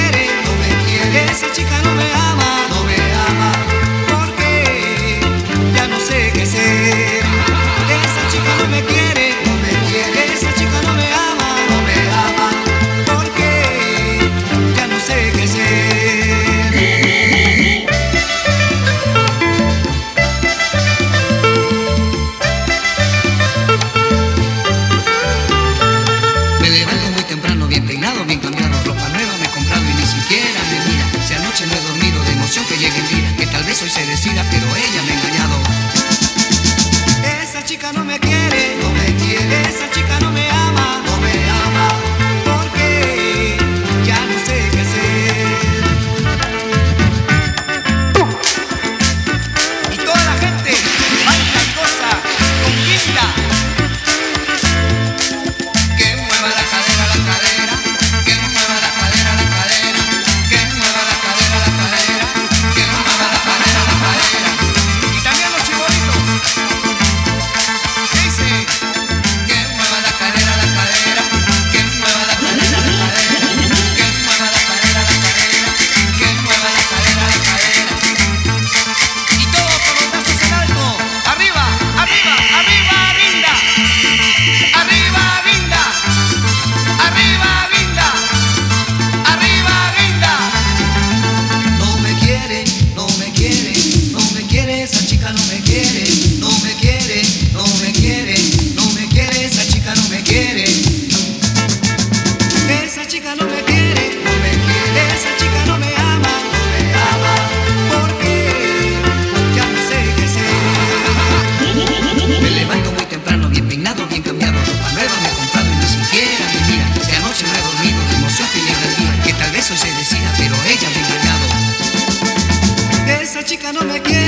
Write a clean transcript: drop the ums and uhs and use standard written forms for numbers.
quiere, no me quiere, esa chica no me ama, no me ama, porque ya no sé qué hacer. Esa chica no me quiere, no me quiere, esa chica no me ama, no me ama. porque ya no sé qué hacer. Me levanto muy temprano, bien peinado, bien cambiado, ropa nueva me he comprado y ni siquiera me mira. Si anoche no he dormido de emoción que llegue el día, que tal vez hoy se decida, pero ella me ha engañado. Esa chica no me quiere, No me quiere, esa chica no me ama, no me ama, porque ya no sé qué hacer. Y toda la gente baila y goza con Guinda. Que mueva la cadera, la cadera, que mueva la cadera, la cadera, que mueva la cadera, la cadera, que mueva la cadera, la cadera. Y también los chibolitos. ¿Qué dice? Que mueva la cadera, la cadera, que mueva la cadera, la cadera, que mueva la cadera, la cadera, que mueva la cadera, la cadera. Y todos con los brazos en alto. Arriba, arriba, arriba, Guinda. Arriba, Guinda. Arriba, Guinda. Arriba, Guinda. no me quiere, no me quiere, no me quiere, esa chica no me quiere, no me quiere, no me quiere, no me quiere, esa chica no me quiere, Esa chica no me quiere, no me quiere, esa chica no me ama, no me ama. porque ya no sé qué hacer. Me levanto muy temprano, bien peinado, bien cambiado, ropa nueva me he comprado y ni siquiera me mira. Si anoche no he dormido de emoción que llega el día, que tal vez hoy se decida, pero ella me ha engañado. Esa chica no me quiere.